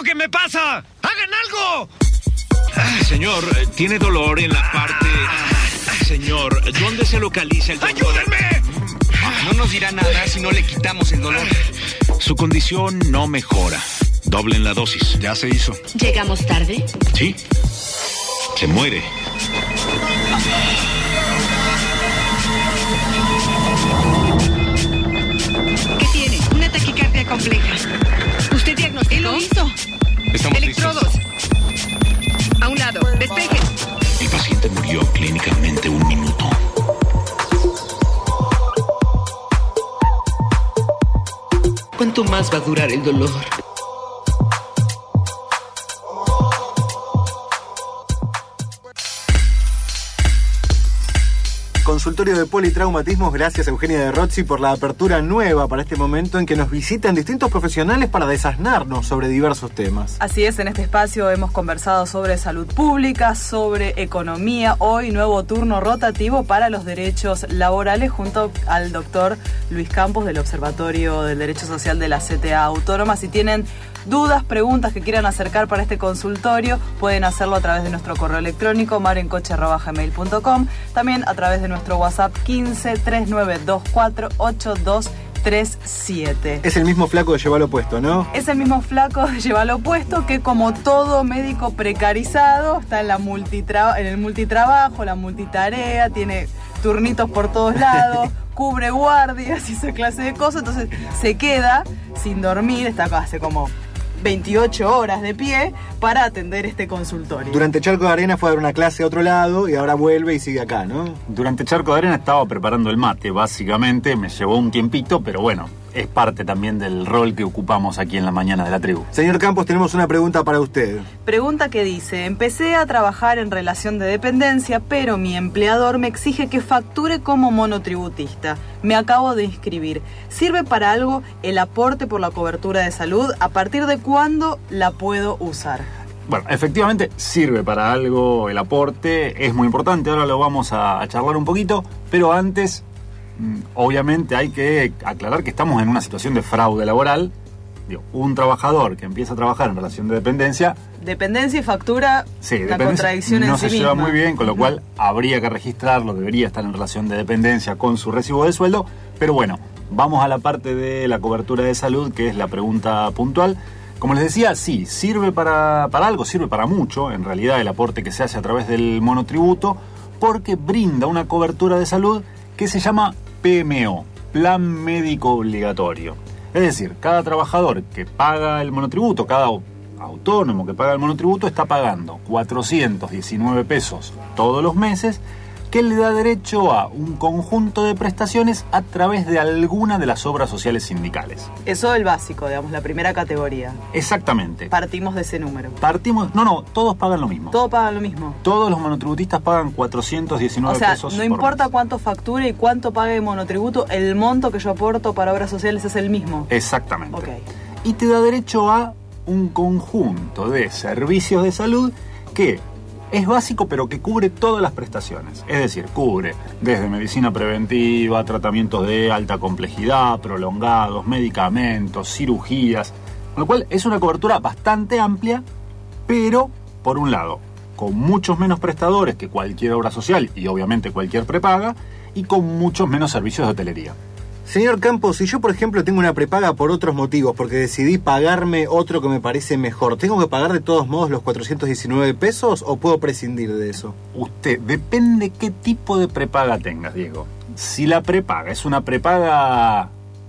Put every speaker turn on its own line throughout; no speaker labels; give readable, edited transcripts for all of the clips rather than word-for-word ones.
que me pasa! ¡Hagan algo!
Señor, tiene dolor en la parte... Señor, ¿dónde se localiza el dolor?
¡Ayúdenme!
No nos dirá nada si no le quitamos el dolor.
Su condición no mejora. Doblen la dosis.
Ya se hizo.
¿Llegamos tarde?
Sí. Se muere.
¿Qué tiene? Una taquicardia compleja. ¿Usted diagnosticó? Él lo hizo.
Estamos
Electrodos.
listos.
A un lado. Despeje.
El paciente murió clínicamente 1 minuto.
¿Cuánto más va a durar el dolor?
Consultorio de politraumatismos, gracias a Eugenia de Rozzi por la apertura nueva para este momento en que nos visitan distintos profesionales para desasnarnos sobre diversos temas.
Así es, en este espacio hemos conversado sobre salud pública, sobre economía, hoy nuevo turno rotativo para los derechos laborales junto al doctor Luis Campos del Observatorio del Derecho Social de la CTA Autónoma. Si tienen dudas, preguntas que quieran acercar para este consultorio, pueden hacerlo a través de nuestro correo electrónico marencoche@gmail.com, también a través de nuestro WhatsApp 15 3924 8237.
Es el mismo flaco de llevarlo puesto, ¿no?
Es el mismo flaco de llevarlo puesto que, como todo médico precarizado, está en el multitrabajo, la multitarea, tiene turnitos por todos lados, cubre guardias y esa clase de cosas, entonces se queda sin dormir, está acá hace como 28 horas de pie para atender este consultorio.
Durante Charco de Arena fue a dar una clase a otro lado y ahora vuelve y sigue acá, ¿no?
Durante Charco de Arena estaba preparando el mate, básicamente. Me llevó un tiempito, pero bueno, es parte también del rol que ocupamos aquí en la mañana de la tribu.
Señor Campos, tenemos una pregunta para usted.
Pregunta que dice: empecé a trabajar en relación de dependencia, pero mi empleador me exige que facture como monotributista. Me acabo de inscribir. ¿Sirve para algo el aporte por la cobertura de salud? ¿A partir de cuándo la puedo usar?
Bueno, efectivamente sirve para algo el aporte, es muy importante, ahora lo vamos a charlar un poquito, pero antes, obviamente hay que aclarar que estamos en una situación de fraude laboral. Un trabajador que empieza a trabajar en relación de dependencia...
Dependencia y factura,
sí,
la contradicción en sí misma.
No se lleva muy bien, con lo cual habría que registrarlo, debería estar en relación de dependencia con su recibo de sueldo, pero bueno, vamos a la parte de la cobertura de salud, que es la pregunta puntual. Como les decía, sí, sirve para algo, sirve para mucho, en realidad, el aporte que se hace a través del monotributo, porque brinda una cobertura de salud que se llama PMO, Plan Médico Obligatorio. Es decir, cada trabajador que paga el monotributo, cada autónomo que paga el monotributo, está pagando 419 pesos todos los meses, que le da derecho a un conjunto de prestaciones a través de alguna de las obras sociales sindicales.
Eso es el básico, digamos, la primera categoría.
Exactamente.
Partimos de ese número.
Todos pagan lo mismo.
Todos pagan lo mismo.
Todos los monotributistas pagan 419 pesos.
O sea, no importa cuánto facture y cuánto pague el monotributo, el monto que yo aporto para obras sociales es el mismo.
Exactamente.
Okay.
Y te da derecho a un conjunto de servicios de salud que es básico, pero que cubre todas las prestaciones. Es decir, cubre desde medicina preventiva, tratamientos de alta complejidad, prolongados, medicamentos, cirugías. Con lo cual es una cobertura bastante amplia, pero, por un lado, con muchos menos prestadores que cualquier obra social y obviamente cualquier prepaga, y con muchos menos servicios de hotelería.
Señor Campos, si yo, por ejemplo, tengo una prepaga por otros motivos, porque decidí pagarme otro que me parece mejor, ¿tengo que pagar de todos modos los 419 pesos o puedo prescindir de eso?
Depende qué tipo de prepaga tengas, Diego. Si la prepaga es una prepaga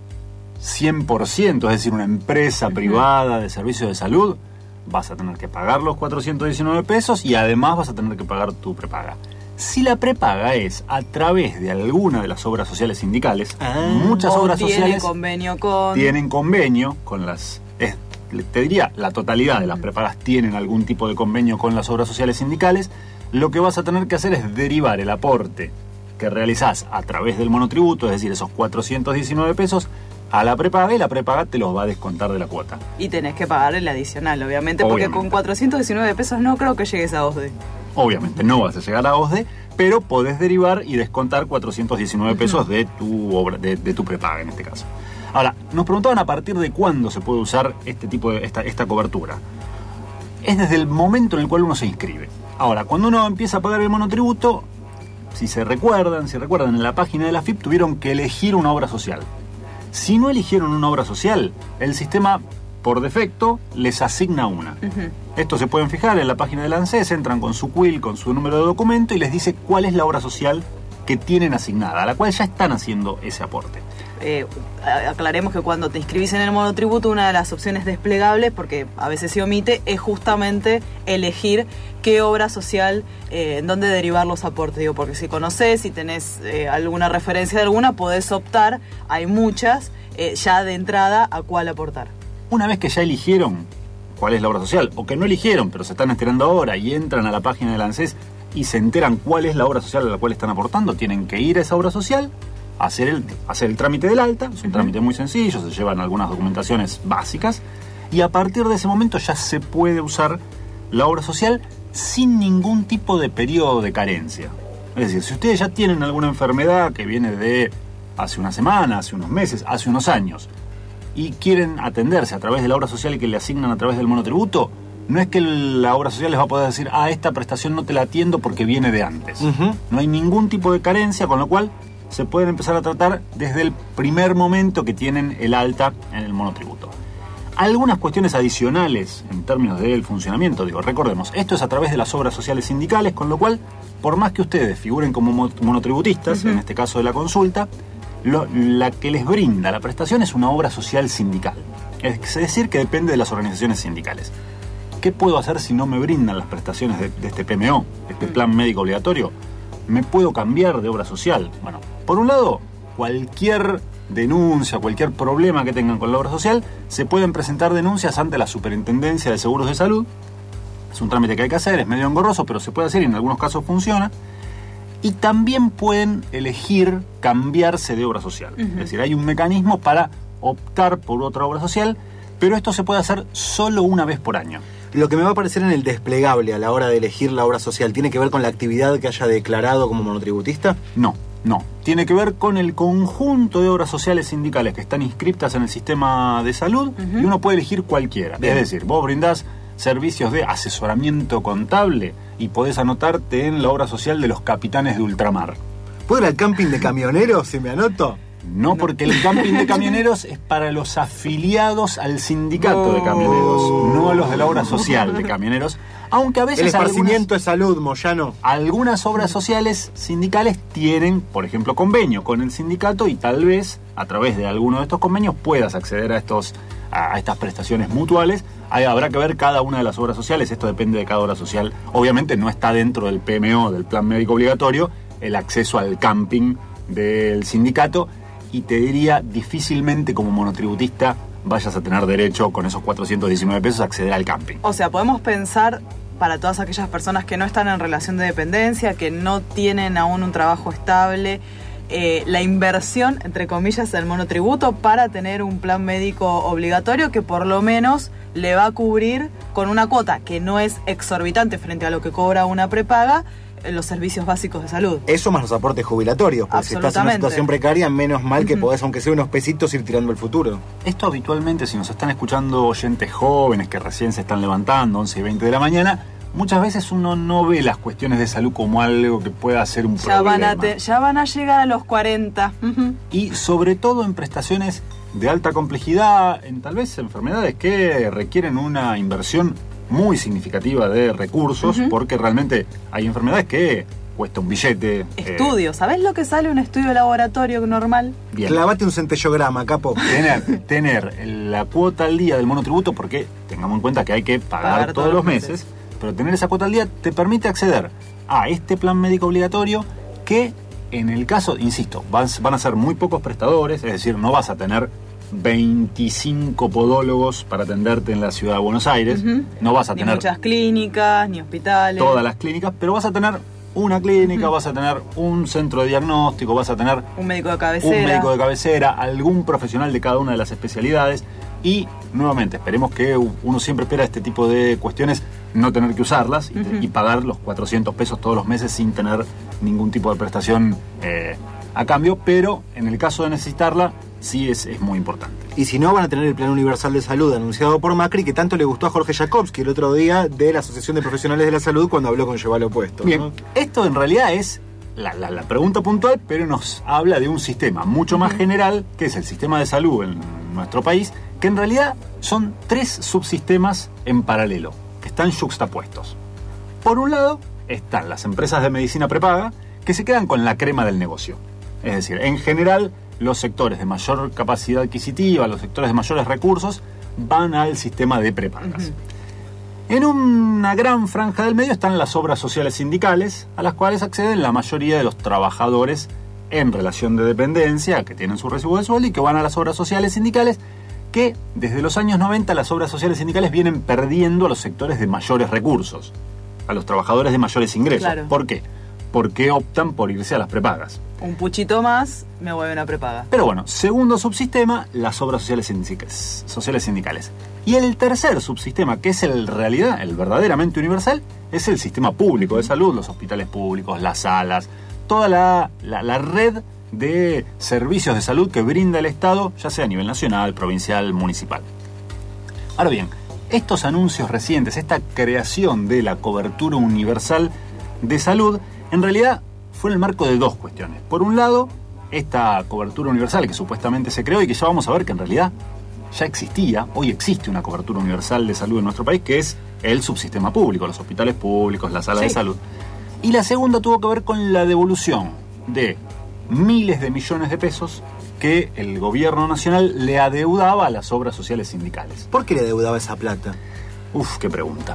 100%, es decir, una empresa privada de servicios de salud, vas a tener que pagar los 419 pesos y además vas a tener que pagar tu prepaga. Si la prepaga es a través de alguna de las obras sociales sindicales, muchas obras sociales tienen convenio con las... te diría, la totalidad de las prepagas tienen algún tipo de convenio con las obras sociales sindicales. Lo que vas a tener que hacer es derivar el aporte que realizás a través del monotributo, es decir, esos 419 pesos, a la prepaga, y la prepaga te los va a descontar de la cuota.
Y tenés que pagar el adicional, obviamente, porque con 419 pesos no creo que llegues a OSDE.
Obviamente no vas a llegar a OSDE, pero podés derivar y descontar 419 pesos de tu obra, de tu prepaga en este caso. Ahora, nos preguntaban a partir de cuándo se puede usar este tipo de esta cobertura. es desde el momento en el cual uno se inscribe. Ahora, cuando uno empieza a pagar el monotributo, si recuerdan, en la página de la AFIP tuvieron que elegir una obra social. Si no eligieron una obra social, el sistema, por defecto, les asigna una. Esto se pueden fijar en la página del ANSES, entran con su CUIL, con su número de documento y les dice cuál es la obra social que tienen asignada, a la cual ya están haciendo ese aporte.
Aclaremos que cuando te inscribís en el monotributo, una de las opciones desplegables, porque a veces se omite, es justamente elegir qué obra social, en dónde derivar los aportes. Digo, porque si conocés, si tenés alguna referencia de alguna, podés optar, hay muchas, ya de entrada, a cuál aportar.
Una vez que ya eligieron cuál es la obra social, o que no eligieron, pero se están enterando ahora y entran a la página del ANSES y se enteran cuál es la obra social a la cual están aportando, tienen que ir a esa obra social, hacer el trámite del alta. Es un trámite muy sencillo, se llevan algunas documentaciones básicas y a partir de ese momento ya se puede usar la obra social sin ningún tipo de periodo de carencia. Es decir, si ustedes ya tienen alguna enfermedad que viene de hace una semana, hace unos meses, hace unos años y quieren atenderse a través de la obra social que le asignan a través del monotributo, no es que la obra social les va a poder decir, esta prestación no te la atiendo porque viene de antes. No hay ningún tipo de carencia, con lo cual se pueden empezar a tratar desde el primer momento que tienen el alta en el monotributo. Algunas cuestiones adicionales en términos del funcionamiento, recordemos, esto es a través de las obras sociales sindicales, con lo cual, por más que ustedes figuren como monotributistas, en este caso de la consulta, la que les brinda la prestación es una obra social sindical. Es decir, que depende de las organizaciones sindicales. ¿Qué puedo hacer si no me brindan las prestaciones de este PMO, este plan médico obligatorio? ¿Me puedo cambiar de obra social? Bueno, por un lado, cualquier denuncia, cualquier problema que tengan con la obra social, se pueden presentar denuncias ante la Superintendencia de Seguros de Salud. Es un trámite que hay que hacer, es medio engorroso, pero se puede hacer y en algunos casos funciona. Y también pueden elegir cambiarse de obra social. Es decir, hay un mecanismo para optar por otra obra social, pero esto se puede hacer solo una vez por año.
Lo que me va a aparecer en el desplegable a la hora de elegir la obra social, ¿tiene que ver con la actividad que haya declarado como monotributista?
No. Tiene que ver con el conjunto de obras sociales sindicales que están inscriptas en el sistema de salud y uno puede elegir cualquiera. Bien. Es decir, vos brindás servicios de asesoramiento contable y podés anotarte en la obra social de los capitanes de ultramar.
¿Puedo ir al camping de camioneros si me anoto?
No, porque el camping de camioneros es para los afiliados al sindicato de camioneros, no a los de la obra social de camioneros. Aunque a veces
el esparcimiento de salud, Moyano.
Algunas obras sociales sindicales tienen, por ejemplo, convenio con el sindicato y tal vez a través de alguno de estos convenios puedas acceder a estas prestaciones mutuales. Ahí habrá que ver cada una de las obras sociales, esto depende de cada obra social. Obviamente no está dentro del PMO, del plan médico obligatorio, el acceso al camping del sindicato. Y te diría, difícilmente como monotributista vayas a tener derecho con esos 419 pesos a acceder al camping.
O sea, podemos pensar para todas aquellas personas que no están en relación de dependencia, que no tienen aún un trabajo estable, la inversión, entre comillas, del monotributo para tener un plan médico obligatorio que por lo menos le va a cubrir con una cuota que no es exorbitante frente a lo que cobra una prepaga, los servicios básicos de salud.
Eso más los aportes jubilatorios, porque si estás en una situación precaria, menos mal que podés, aunque sea unos pesitos, ir tirando el futuro.
Esto habitualmente, si nos están escuchando oyentes jóvenes que recién se están levantando, 11 y 20 de la mañana, muchas veces uno no ve las cuestiones de salud como algo que pueda ser un problema.
Ya van a llegar a los 40.
Y sobre todo en prestaciones de alta complejidad, en tal vez enfermedades que requieren una inversión muy significativa de recursos, porque realmente hay enfermedades que cuesta un billete.
Estudio, ¿sabés lo que sale un estudio de laboratorio normal?
Bien. Clavate un centellograma, capo.
Tener la cuota al día del monotributo, porque tengamos en cuenta que hay que pagar todos los meses, pero tener esa cuota al día te permite acceder a este plan médico obligatorio que, en el caso, insisto, van a ser muy pocos prestadores, es decir, no vas a tener 25 podólogos para atenderte en la ciudad de Buenos Aires. No vas a tener
muchas clínicas, ni hospitales.
Todas las clínicas, pero vas a tener una clínica, vas a tener un centro de diagnóstico, vas a tener
un médico de
cabecera, algún profesional de cada una de las especialidades. Y nuevamente, esperemos que uno siempre espera este tipo de cuestiones, no tener que usarlas y pagar los 400 pesos todos los meses sin tener ningún tipo de prestación a cambio, pero en el caso de necesitarla, sí es muy importante.
Y si no, van a tener el Plan Universal de Salud anunciado por Macri, que tanto le gustó a Jorge Jakobski el otro día de la Asociación de Profesionales de la Salud cuando habló con Llevar lo Opuesto.
Bien,
¿no?
esto en realidad es la pregunta puntual, pero nos habla de un sistema mucho más general, que es el sistema de salud en nuestro país, que en realidad son 3 subsistemas en paralelo, que están yuxtapuestos. Por un lado, están las empresas de medicina prepaga, que se quedan con la crema del negocio. Es decir, en general, los sectores de mayor capacidad adquisitiva, los sectores de mayores recursos, van al sistema de prepagas. En una gran franja del medio están las obras sociales sindicales, a las cuales acceden la mayoría de los trabajadores en relación de dependencia, que tienen su recibo de sueldo y que van a las obras sociales sindicales, que desde los años 90 las obras sociales sindicales vienen perdiendo a los sectores de mayores recursos, a los trabajadores de mayores ingresos.
Claro.
¿Por qué? Porque optan por irse a las prepagas.
Un puchito más, me vuelven a prepaga.
Pero bueno, segundo subsistema, las obras sociales sindicales. Y el tercer subsistema, que es en realidad el verdaderamente universal, es el sistema público de salud, los hospitales públicos, las salas, toda la red de servicios de salud que brinda el Estado, ya sea a nivel nacional, provincial, municipal. Ahora bien, estos anuncios recientes, esta creación de la cobertura universal de salud, en realidad fue en el marco de 2 cuestiones. Por un lado, esta cobertura universal que supuestamente se creó y que ya vamos a ver que en realidad ya existía, hoy existe una cobertura universal de salud en nuestro país, que es el subsistema público, los hospitales públicos, las salas de salud. Y la segunda tuvo que ver con la devolución de miles de millones de pesos que el gobierno nacional le adeudaba a las obras sociales sindicales.
¿Por qué le adeudaba esa plata?
Uf, qué pregunta.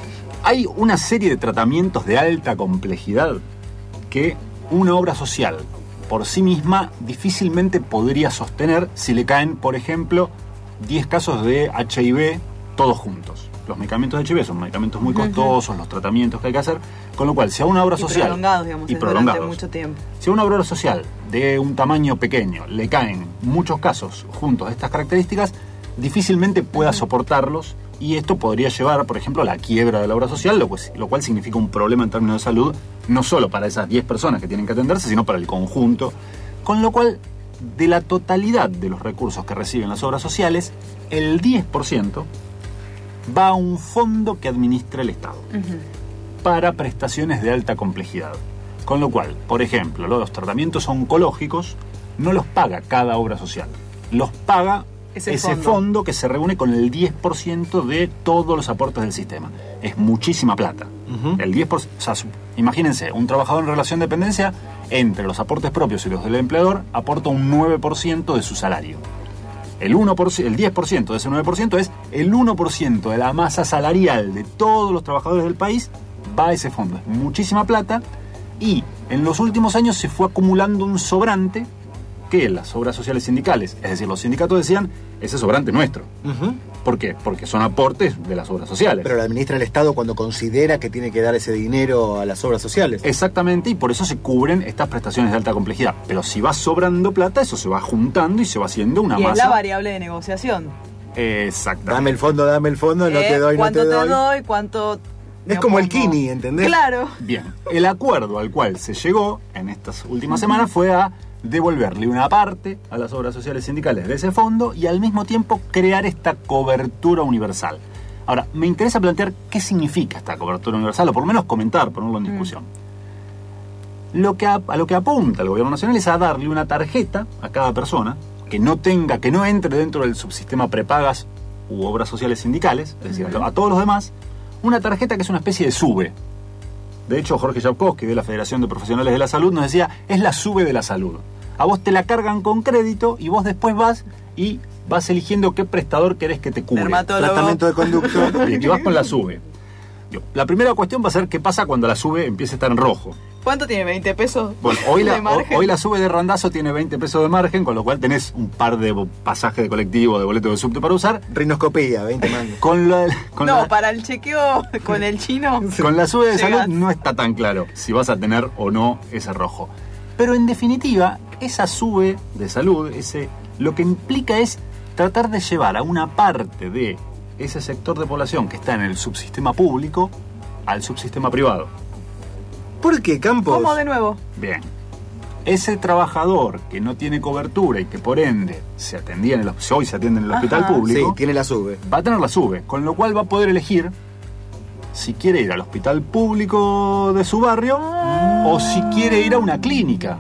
Hay una serie de tratamientos de alta complejidad que una obra social por sí misma difícilmente podría sostener si le caen, por ejemplo, 10 casos de HIV todos juntos. Los medicamentos de HIV son medicamentos muy costosos, los tratamientos que hay que hacer, con lo cual si a una obra social
prolongados, digamos, durante mucho tiempo.
Si a una obra social de un tamaño pequeño le caen muchos casos juntos de estas características, difícilmente pueda soportarlos, y esto podría llevar, por ejemplo, a la quiebra de la obra social, lo cual significa un problema en términos de salud, no solo para esas 10 personas que tienen que atenderse, sino para el conjunto. Con lo cual, de la totalidad de los recursos que reciben las obras sociales, el 10% va a un fondo que administra el Estado para prestaciones de alta complejidad. Con lo cual, por ejemplo, los tratamientos oncológicos no los paga cada obra social, los paga ese fondo que se reúne con el 10% de todos los aportes del sistema. Es muchísima plata. El 10%, o sea, imagínense, un trabajador en relación de dependencia, entre los aportes propios y los del empleador, aporta un 9% de su salario. El 10% de ese 9% es el 1% de la masa salarial de todos los trabajadores del país, va a ese fondo. Es muchísima plata, y en los últimos años se fue acumulando un sobrante que las obras sociales sindicales, es decir, los sindicatos decían, ese sobrante nuestro. ¿Por qué? Porque son aportes de las obras sociales.
Pero lo administra el Estado cuando considera que tiene que dar ese dinero a las obras sociales.
Exactamente, y por eso se cubren estas prestaciones de alta complejidad. Pero si va sobrando plata, eso se va juntando y se va haciendo una masa.
Y es la variable de negociación.
Exactamente.
Dame el fondo, no te doy, no te doy.
¿Cuánto te doy? ¿Cuánto...?
Es como el Kini, ¿entendés?
Claro.
Bien, el acuerdo al cual se llegó en estas últimas semanas fue a devolverle una parte a las obras sociales sindicales de ese fondo y al mismo tiempo crear esta cobertura universal. Ahora, me interesa plantear qué significa esta cobertura universal, o por lo menos comentar, ponerlo en discusión. A lo que apunta el gobierno nacional es a darle una tarjeta a cada persona que no entre dentro del subsistema prepagas u obras sociales sindicales, es decir, a todos los demás, una tarjeta que es una especie de SUBE. De hecho, Jorge Jakobski, de la Federación de Profesionales de la Salud, nos decía, es la SUBE de la salud. A vos te la cargan con crédito y vos después vas eligiendo qué prestador querés que te cubre.
Tratamiento de conducto.
Y vas con la SUBE. La primera cuestión va a ser qué pasa cuando la SUBE empiece a estar en rojo.
¿Cuánto tiene? ¿20 pesos?
Bueno, hoy la SUBE de Randazzo tiene 20 pesos de margen, con lo cual tenés un par de pasajes de colectivo, de boletos de subte para usar.
Rinoscopía, 20 mangos.
Para el chequeo con el chino.
Con la SUBE de salud no está tan claro si vas a tener o no ese rojo. Pero en definitiva, esa SUBE de salud, lo que implica es tratar de llevar a una parte de ese sector de población que está en el subsistema público al subsistema privado.
¿Por qué, Campos?
¿Cómo de nuevo?
Bien. ese trabajador que no tiene cobertura y que por ende se atendía hoy se atiende en el hospital público,
sí, tiene la SUBE.
Va a tener la SUBE, con lo cual va a poder elegir si quiere ir al hospital público de su barrio o si quiere ir a una clínica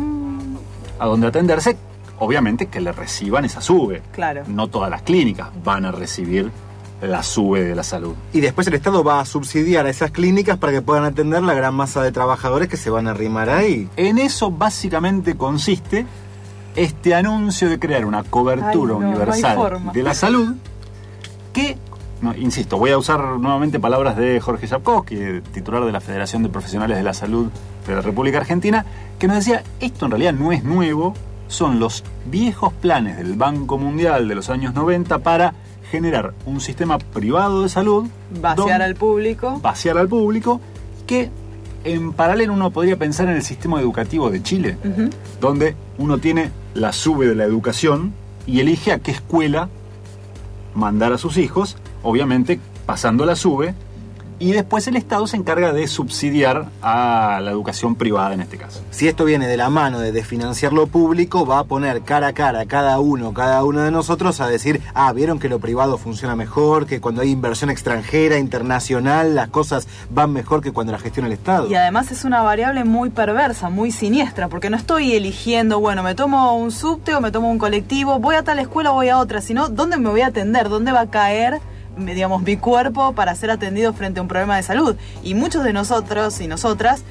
a donde atenderse, obviamente que le reciban esa SUBE.
Claro.
No todas las clínicas van a recibir la SUBE de la salud.
Y después el Estado va a subsidiar a esas clínicas para que puedan atender la gran masa de trabajadores que se van a arrimar ahí.
En eso básicamente consiste este anuncio de crear una cobertura universal de la salud que, insisto, voy a usar nuevamente palabras de Jorge Yapkowski, titular de la Federación de Profesionales de la Salud de la República Argentina, que nos decía, esto en realidad no es nuevo, son los viejos planes del Banco Mundial de los años 90 para generar un sistema privado de salud,
vaciar al público, que en paralelo uno podría pensar en el sistema educativo de Chile, donde uno tiene la SUBE de la educación y elige a qué escuela mandar a sus hijos, obviamente pasando la SUBE, y después el Estado se encarga de subsidiar a la educación privada en este caso.
Si esto viene de la mano de desfinanciar lo público, va a poner cara a cara a cada uno de nosotros a decir, vieron que lo privado funciona mejor, que cuando hay inversión extranjera, internacional, las cosas van mejor que cuando la gestiona el Estado.
Y además es una variable muy perversa, muy siniestra, porque no estoy eligiendo, bueno, me tomo un subte o me tomo un colectivo, voy a tal escuela o voy a otra, sino dónde me voy a atender, dónde va a caer, digamos, mi cuerpo para ser atendido frente a un problema de salud. Y muchos de nosotros y nosotras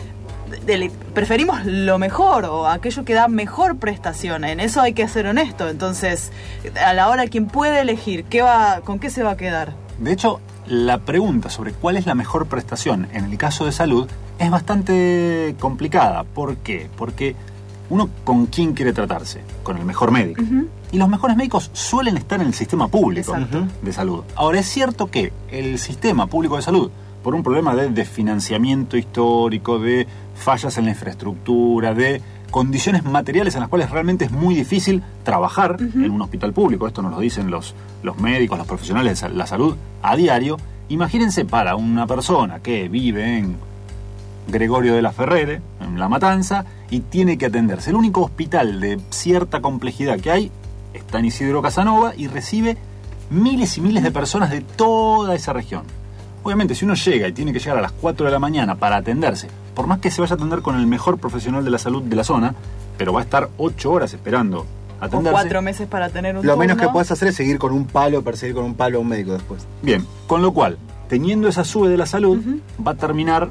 preferimos lo mejor o aquello que da mejor prestación. En eso hay que ser honesto. Entonces, a la hora, quien puede elegir con qué se va a quedar.
De hecho, la pregunta sobre cuál es la mejor prestación en el caso de salud es bastante complicada. ¿Por qué? Porque uno, ¿con quién quiere tratarse? Con el mejor médico. Y los mejores médicos suelen estar en el sistema público de salud. Ahora, es cierto que el sistema público de salud, por un problema de desfinanciamiento histórico, de fallas en la infraestructura, de condiciones materiales en las cuales realmente es muy difícil trabajar en un hospital público, esto nos lo dicen los médicos, los profesionales de la salud a diario. Imagínense para una persona que vive en Gregorio de la Ferrere, en La Matanza, y tiene que atenderse. El único hospital de cierta complejidad que hay está en Isidro Casanova y recibe miles y miles de personas de toda esa región. Obviamente, si uno llega y tiene que llegar a las 4 de la mañana para atenderse, por más que se vaya a atender con el mejor profesional de la salud de la zona, pero va a estar 8 horas esperando atenderse.
O 4 meses para tener un
Lo
turno.
menos que puedes hacer es perseguir con un palo a un médico después.
Bien, con lo cual, teniendo esa SUBE de la salud, va a terminar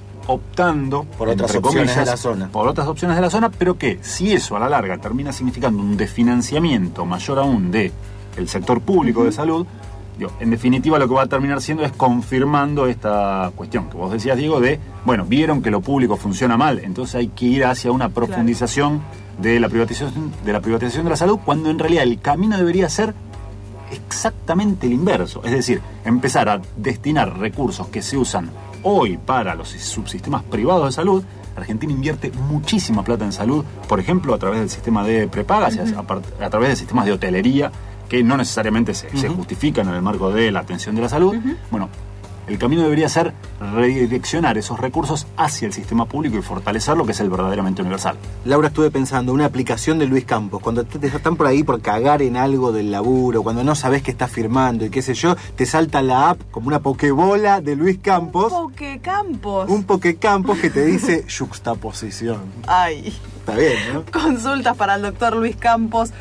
optando
por otras opciones de la zona.
Por otras opciones de la zona, pero que si eso a la larga termina significando un desfinanciamiento mayor aún del sector público de salud, en definitiva lo que va a terminar siendo es confirmando esta cuestión que vos decías, Diego, de, bueno, vieron que lo público funciona mal, entonces hay que ir hacia una profundización de la privatización de la salud, cuando en realidad el camino debería ser exactamente el inverso, es decir, empezar a destinar recursos que se usan hoy para los subsistemas privados de salud. Argentina invierte muchísima plata en salud, por ejemplo, a través del sistema de prepagas, a través de sistemas de hotelería, que no necesariamente se justifican en el marco de la atención de la salud. Bueno, el camino debería ser redireccionar esos recursos hacia el sistema público y fortalecer lo que es el verdaderamente universal.
Laura, estuve pensando, una aplicación de Luis Campos, cuando te están por ahí por cagar en algo del laburo, cuando no sabes qué estás firmando y qué sé yo, te salta la app como una pokebola de Luis Campos. Un Pokecampos que te dice yuxtaposición.
Ay.
Está bien, ¿no?
Consultas para el doctor Luis Campos,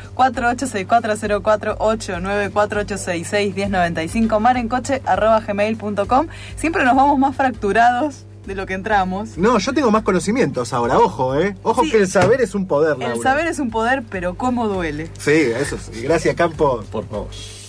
4864048948661095, marencoche@gmail.com. Siempre nos vamos más fracturados de lo que entramos.
No, yo tengo más conocimientos ahora, ojo, Ojo, sí, que el saber es un poder, Laura.
El saber es un poder, pero cómo duele.
Sí, eso sí. Gracias, Campos. Por favor.